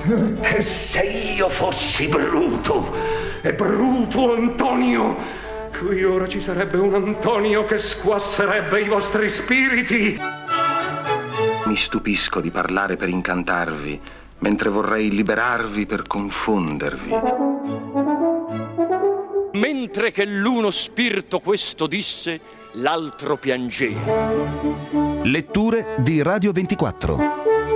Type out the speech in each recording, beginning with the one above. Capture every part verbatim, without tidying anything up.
E se io fossi Bruto, e Bruto Antonio, qui ora ci sarebbe un Antonio che squasserebbe i vostri spiriti. Mi stupisco di parlare per incantarvi, mentre vorrei liberarvi per confondervi. Mentre che l'uno spirito questo disse, l'altro piangeva. Letture di Radio ventiquattro.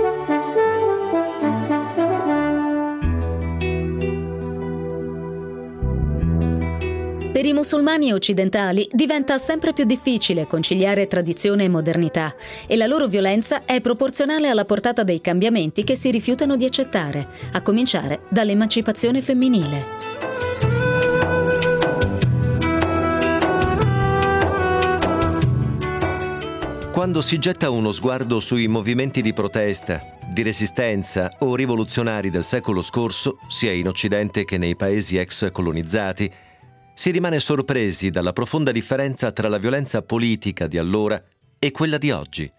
Per i musulmani occidentali diventa sempre più difficile conciliare tradizione e modernità e la loro violenza è proporzionale alla portata dei cambiamenti che si rifiutano di accettare, a cominciare dall'emancipazione femminile. Quando si getta uno sguardo sui movimenti di protesta, di resistenza o rivoluzionari del secolo scorso, sia in Occidente che nei paesi ex colonizzati, si rimane sorpresi dalla profonda differenza tra la violenza politica di allora e quella di oggi.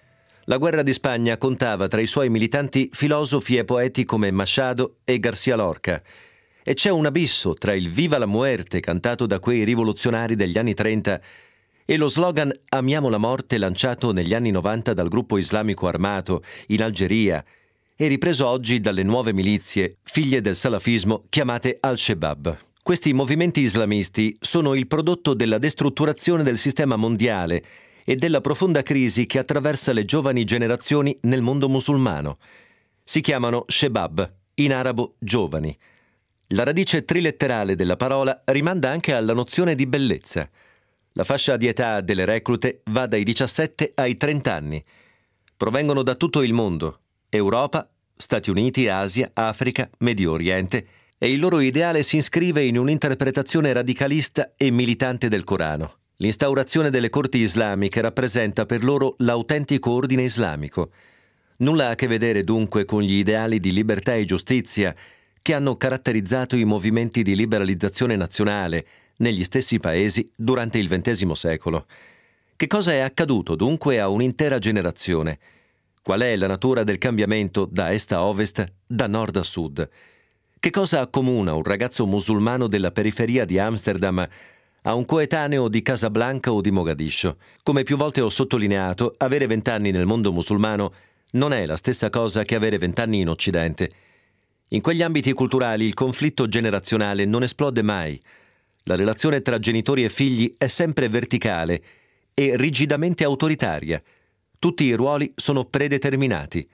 La guerra di Spagna contava tra i suoi militanti filosofi e poeti come Machado e García Lorca, e c'è un abisso tra il Viva la Muerte cantato da quei rivoluzionari degli anni trenta e lo slogan Amiamo la morte lanciato negli anni novanta dal gruppo islamico armato in Algeria e ripreso oggi dalle nuove milizie, figlie del salafismo, chiamate Al-Shabaab. Questi movimenti islamisti sono il prodotto della destrutturazione del sistema mondiale e della profonda crisi che attraversa le giovani generazioni nel mondo musulmano. Si chiamano Shabab, in arabo giovani. La radice triletterale della parola rimanda anche alla nozione di bellezza. La fascia di età delle reclute va dai diciassette ai trenta anni. Provengono da tutto il mondo: Europa, Stati Uniti, Asia, Africa, Medio Oriente, e il loro ideale si iscrive in un'interpretazione radicalista e militante del Corano. L'instaurazione delle corti islamiche rappresenta per loro l'autentico ordine islamico. Nulla ha a che vedere dunque con gli ideali di libertà e giustizia che hanno caratterizzato i movimenti di liberalizzazione nazionale negli stessi paesi durante il ventesimo secolo. Che cosa è accaduto dunque a un'intera generazione? Qual è la natura del cambiamento da est a ovest, da nord a sud? Che cosa accomuna un ragazzo musulmano della periferia di Amsterdam a un coetaneo di Casablanca o di Mogadiscio? Come più volte ho sottolineato, avere vent'anni nel mondo musulmano non è la stessa cosa che avere vent'anni in Occidente. In quegli ambiti culturali il conflitto generazionale non esplode mai. La relazione tra genitori e figli è sempre verticale e rigidamente autoritaria. Tutti i ruoli sono predeterminati.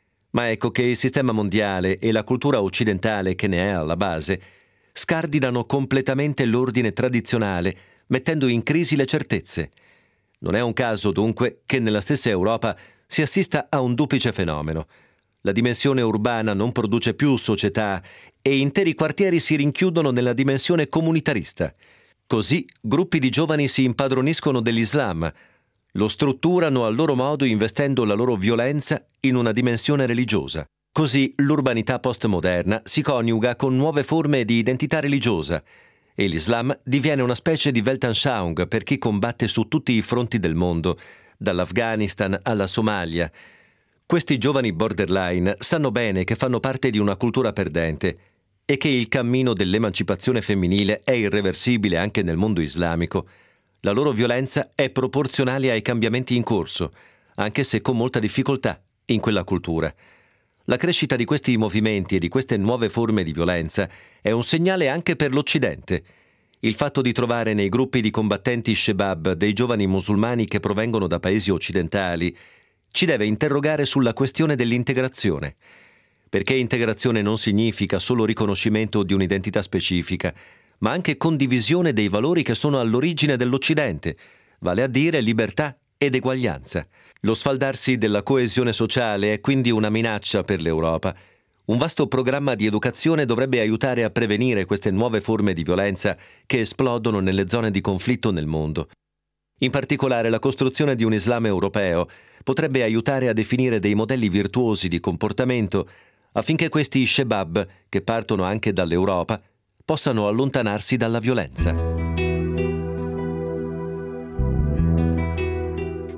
Ma ecco che il sistema mondiale e la cultura occidentale che ne è alla base scardinano completamente l'ordine tradizionale, mettendo in crisi le certezze. Non è un caso, dunque, che nella stessa Europa si assista a un duplice fenomeno. La dimensione urbana non produce più società e interi quartieri si rinchiudono nella dimensione comunitarista. Così gruppi di giovani si impadroniscono dell'Islam, lo strutturano a loro modo investendo la loro violenza in una dimensione religiosa. Così l'urbanità postmoderna si coniuga con nuove forme di identità religiosa e l'Islam diviene una specie di Weltanschauung per chi combatte su tutti i fronti del mondo, dall'Afghanistan alla Somalia. Questi giovani borderline sanno bene che fanno parte di una cultura perdente e che il cammino dell'emancipazione femminile è irreversibile anche nel mondo islamico. La loro violenza è proporzionale ai cambiamenti in corso, anche se con molta difficoltà, in quella cultura. La crescita di questi movimenti e di queste nuove forme di violenza è un segnale anche per l'Occidente. Il fatto di trovare nei gruppi di combattenti Shabab dei giovani musulmani che provengono da paesi occidentali ci deve interrogare sulla questione dell'integrazione. Perché integrazione non significa solo riconoscimento di un'identità specifica, ma anche condivisione dei valori che sono all'origine dell'Occidente, vale a dire libertà ed eguaglianza. Lo sfaldarsi della coesione sociale è quindi una minaccia per l'Europa. Un vasto programma di educazione dovrebbe aiutare a prevenire queste nuove forme di violenza che esplodono nelle zone di conflitto nel mondo. In particolare, la costruzione di un Islam europeo potrebbe aiutare a definire dei modelli virtuosi di comportamento affinché questi Shabab, che partono anche dall'Europa, possano allontanarsi dalla violenza.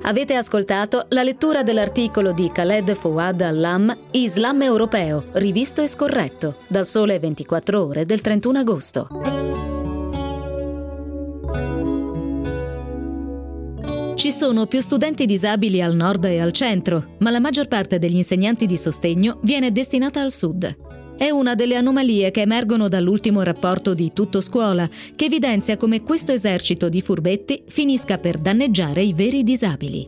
Avete ascoltato la lettura dell'articolo di Khaled Fouad Allam, Islam europeo, rivisto e scorretto, dal Sole ventiquattro Ore del trentuno agosto. Ci sono più studenti disabili al nord e al centro, ma la maggior parte degli insegnanti di sostegno viene destinata al sud. È una delle anomalie che emergono dall'ultimo rapporto di Tutto Scuola, che evidenzia come questo esercito di furbetti finisca per danneggiare i veri disabili.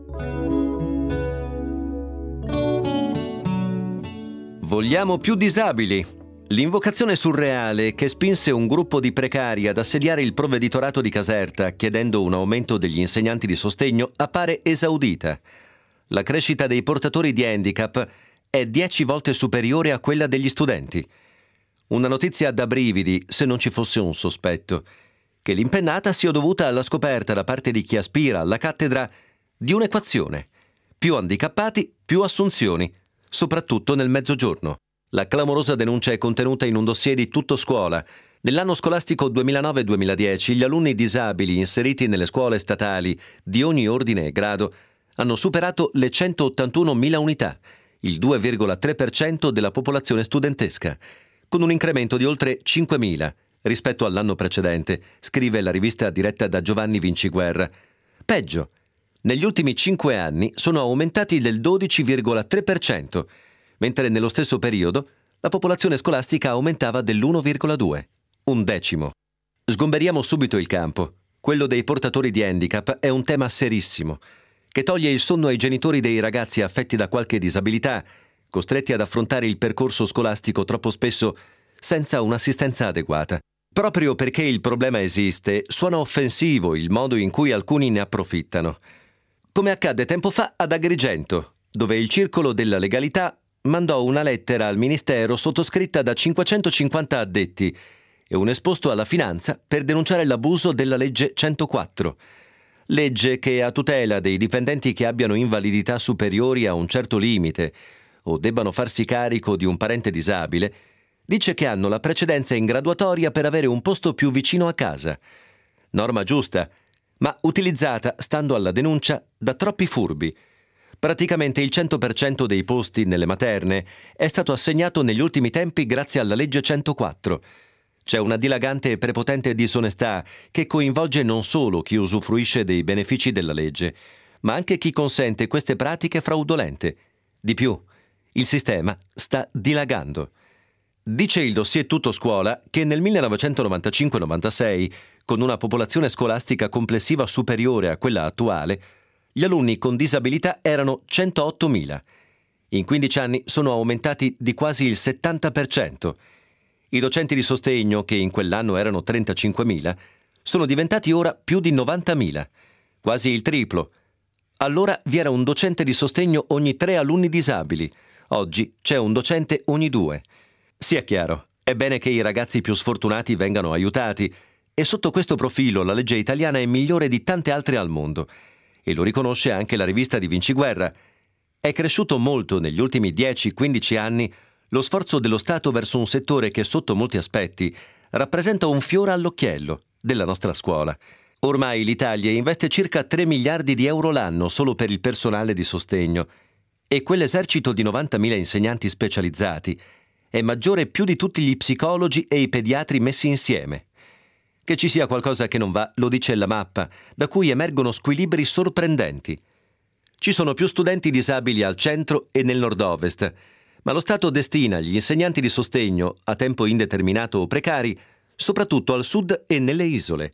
Vogliamo più disabili. L'invocazione surreale che spinse un gruppo di precari ad assediare il provveditorato di Caserta chiedendo un aumento degli insegnanti di sostegno appare esaudita. La crescita dei portatori di handicap è dieci volte superiore a quella degli studenti. Una notizia da brividi, se non ci fosse un sospetto, che l'impennata sia dovuta alla scoperta da parte di chi aspira alla cattedra di un'equazione: più handicappati, più assunzioni, soprattutto nel mezzogiorno. La clamorosa denuncia è contenuta in un dossier di Tutto Scuola. Nell'anno scolastico duemilanove duemiladieci gli alunni disabili inseriti nelle scuole statali di ogni ordine e grado hanno superato le centottantunomila unità, il due virgola tre per cento della popolazione studentesca, con un incremento di oltre cinquemila rispetto all'anno precedente, scrive la rivista diretta da Giovanni Vinciguerra. Peggio, negli ultimi cinque anni sono aumentati del dodici virgola tre per cento, mentre nello stesso periodo la popolazione scolastica aumentava dell'uno virgola due, un decimo. Sgomberiamo subito il campo. Quello dei portatori di handicap è un tema serissimo, che toglie il sonno ai genitori dei ragazzi affetti da qualche disabilità, costretti ad affrontare il percorso scolastico troppo spesso senza un'assistenza adeguata. Proprio perché il problema esiste, suona offensivo il modo in cui alcuni ne approfittano. Come accadde tempo fa ad Agrigento, dove il Circolo della Legalità mandò una lettera al Ministero sottoscritta da cinquecentocinquanta addetti e un esposto alla finanza per denunciare l'abuso della legge centoquattro. Legge che, a tutela dei dipendenti che abbiano invalidità superiori a un certo limite o debbano farsi carico di un parente disabile, dice che hanno la precedenza in graduatoria per avere un posto più vicino a casa. Norma giusta, ma utilizzata, stando alla denuncia, da troppi furbi. Praticamente il cento per cento dei posti nelle materne è stato assegnato negli ultimi tempi grazie alla legge centoquattro. C'è una dilagante e prepotente disonestà che coinvolge non solo chi usufruisce dei benefici della legge, ma anche chi consente queste pratiche fraudolente. Di più, il sistema sta dilagando. Dice il dossier Tutto Scuola che nel millenovecentonovantacinque novantasei, con una popolazione scolastica complessiva superiore a quella attuale, gli alunni con disabilità erano centoottomila. In quindici anni sono aumentati di quasi il settanta per cento. I docenti di sostegno, che in quell'anno erano trentacinquemila, sono diventati ora più di novantamila, quasi il triplo. Allora vi era un docente di sostegno ogni tre alunni disabili. Oggi c'è un docente ogni due. Sia chiaro, è bene che i ragazzi più sfortunati vengano aiutati, e sotto questo profilo la legge italiana è migliore di tante altre al mondo, e lo riconosce anche la rivista di Vinciguerra. È cresciuto molto negli ultimi dieci quindici anni lo sforzo dello Stato verso un settore che sotto molti aspetti rappresenta un fiore all'occhiello della nostra scuola. Ormai l'Italia investe circa tre miliardi di euro l'anno solo per il personale di sostegno, e quell'esercito di novantamila insegnanti specializzati è maggiore più di tutti gli psicologi e i pediatri messi insieme. Che ci sia qualcosa che non va lo dice la mappa, da cui emergono squilibri sorprendenti. Ci sono più studenti disabili al centro e nel nord-ovest, ma lo Stato destina gli insegnanti di sostegno, a tempo indeterminato o precari, soprattutto al sud e nelle isole.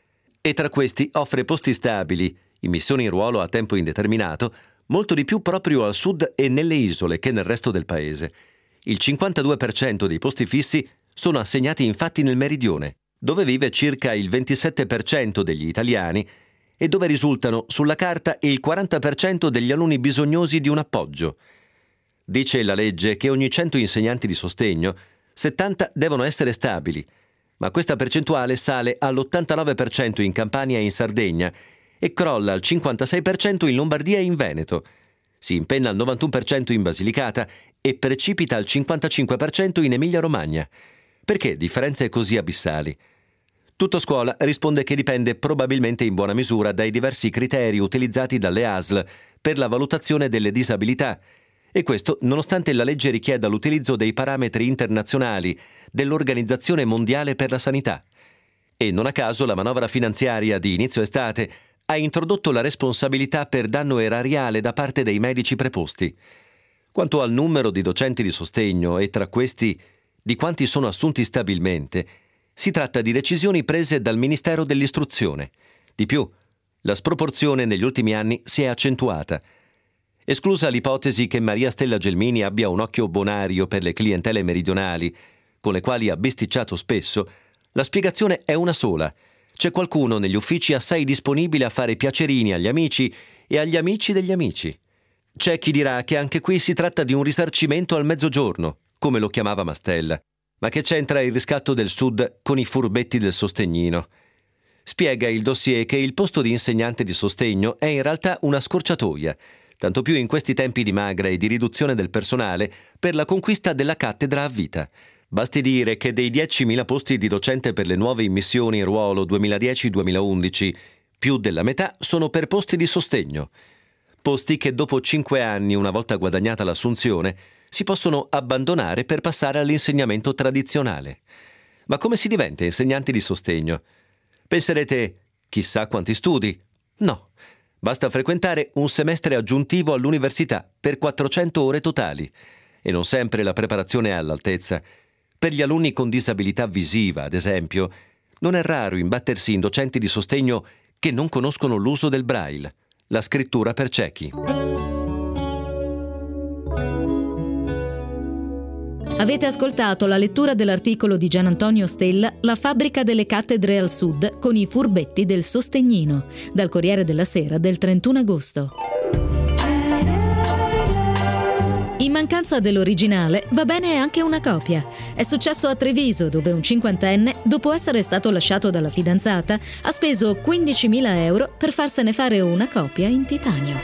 E tra questi offre posti stabili, in missioni in ruolo a tempo indeterminato, molto di più proprio al sud e nelle isole che nel resto del paese. Il cinquantadue per cento dei posti fissi sono assegnati infatti nel meridione, dove vive circa il ventisette per cento degli italiani e dove risultano sulla carta il quaranta per cento degli alunni bisognosi di un appoggio. Dice la legge che ogni cento insegnanti di sostegno, settanta devono essere stabili, ma questa percentuale sale all'ottantanove per cento in Campania e in Sardegna e crolla al cinquantasei per cento in Lombardia e in Veneto. Si impenna al novantuno per cento in Basilicata e precipita al cinquantacinque per cento in Emilia-Romagna. Perché differenze così abissali? Tutto Scuola risponde che dipende probabilmente in buona misura dai diversi criteri utilizzati dalle A S L per la valutazione delle disabilità, e questo nonostante la legge richieda l'utilizzo dei parametri internazionali dell'Organizzazione Mondiale per la Sanità. E non a caso la manovra finanziaria di inizio estate ha introdotto la responsabilità per danno erariale da parte dei medici preposti. Quanto al numero di docenti di sostegno e tra questi di quanti sono assunti stabilmente, si tratta di decisioni prese dal Ministero dell'Istruzione. Di più, la sproporzione negli ultimi anni si è accentuata. Esclusa l'ipotesi che Maria Stella Gelmini abbia un occhio bonario per le clientele meridionali, con le quali ha bisticciato spesso, la spiegazione è una sola. C'è qualcuno negli uffici assai disponibile a fare piacerini agli amici e agli amici degli amici. C'è chi dirà che anche qui si tratta di un risarcimento al mezzogiorno, come lo chiamava Mastella. Ma che c'entra il riscatto del Sud con i furbetti del Sostegnino? Spiega il dossier che il posto di insegnante di sostegno è in realtà una scorciatoia, tanto più in questi tempi di magra e di riduzione del personale per la conquista della cattedra a vita. Basti dire che dei diecimila posti di docente per le nuove immissioni in ruolo duemiladieci duemilaundici, più della metà sono per posti di sostegno. Posti che dopo cinque anni, una volta guadagnata l'assunzione, si possono abbandonare per passare all'insegnamento tradizionale. Ma come si diventa insegnanti di sostegno? Penserete, chissà quanti studi? No, basta frequentare un semestre aggiuntivo all'università per quattrocento ore totali. E non sempre la preparazione è all'altezza. Per gli alunni con disabilità visiva, ad esempio, non è raro imbattersi in docenti di sostegno che non conoscono l'uso del braille, la scrittura per ciechi. Avete ascoltato la lettura dell'articolo di Gianantonio Stella La fabbrica delle cattedre al Sud con i furbetti del Sostegnino, dal Corriere della Sera del trentuno agosto. In mancanza dell'originale va bene anche una copia. È successo a Treviso, dove un cinquantenne, dopo essere stato lasciato dalla fidanzata, ha speso quindicimila euro per farsene fare una copia in titanio.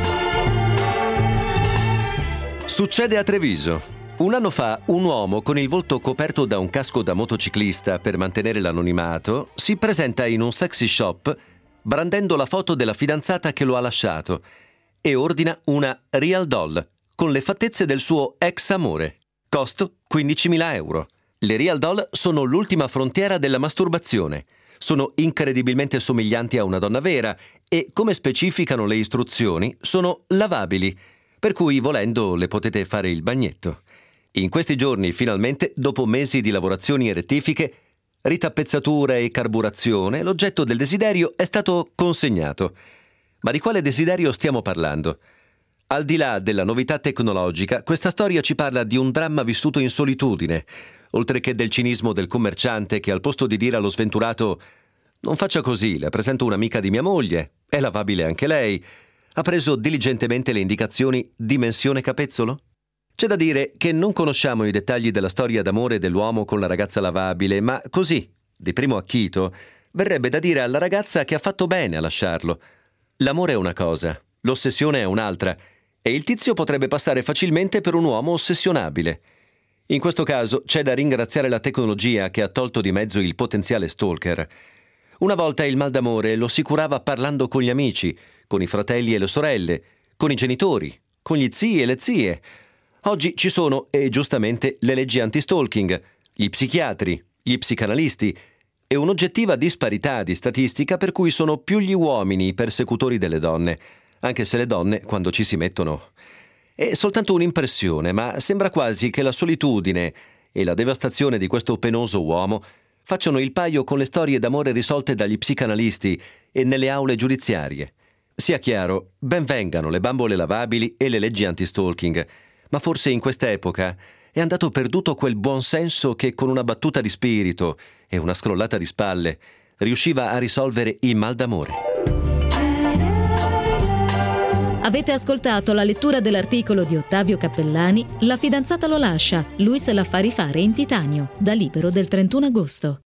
Succede a Treviso. Un anno fa un uomo con il volto coperto da un casco da motociclista per mantenere l'anonimato si presenta in un sexy shop brandendo la foto della fidanzata che lo ha lasciato e ordina una real doll con le fattezze del suo ex amore. Costo quindicimila euro. Le real doll sono l'ultima frontiera della masturbazione. Sono incredibilmente somiglianti a una donna vera e, come specificano le istruzioni, sono lavabili, per cui volendo le potete fare il bagnetto. In questi giorni, finalmente, dopo mesi di lavorazioni e rettifiche, ritappezzatura e carburazione, l'oggetto del desiderio è stato consegnato. Ma di quale desiderio stiamo parlando? Al di là della novità tecnologica, questa storia ci parla di un dramma vissuto in solitudine, oltre che del cinismo del commerciante che al posto di dire allo sventurato «Non faccia così, le presento un'amica di mia moglie, è lavabile anche lei», ha preso diligentemente le indicazioni dimensione capezzolo? C'è da dire che non conosciamo i dettagli della storia d'amore dell'uomo con la ragazza lavabile, ma così, di primo acchito, verrebbe da dire alla ragazza che ha fatto bene a lasciarlo. L'amore è una cosa, l'ossessione è un'altra, e il tizio potrebbe passare facilmente per un uomo ossessionabile. In questo caso c'è da ringraziare la tecnologia che ha tolto di mezzo il potenziale stalker. Una volta il mal d'amore lo si curava parlando con gli amici, con i fratelli e le sorelle, con i genitori, con gli zii e le zie. Oggi ci sono, e giustamente, le leggi anti-stalking, gli psichiatri, gli psicanalisti e un'oggettiva disparità di statistica per cui sono più gli uomini i persecutori delle donne, anche se le donne, quando ci si mettono... È soltanto un'impressione, ma sembra quasi che la solitudine e la devastazione di questo penoso uomo facciano il paio con le storie d'amore risolte dagli psicanalisti e nelle aule giudiziarie. Sia chiaro, ben vengano le bambole lavabili e le leggi anti-stalking, ma forse in quest'epoca è andato perduto quel buon senso che con una battuta di spirito e una scrollata di spalle riusciva a risolvere il mal d'amore. Avete ascoltato la lettura dell'articolo di Ottavio Cappellani La fidanzata lo lascia, lui se la fa rifare in titanio, da Libero del trentuno agosto.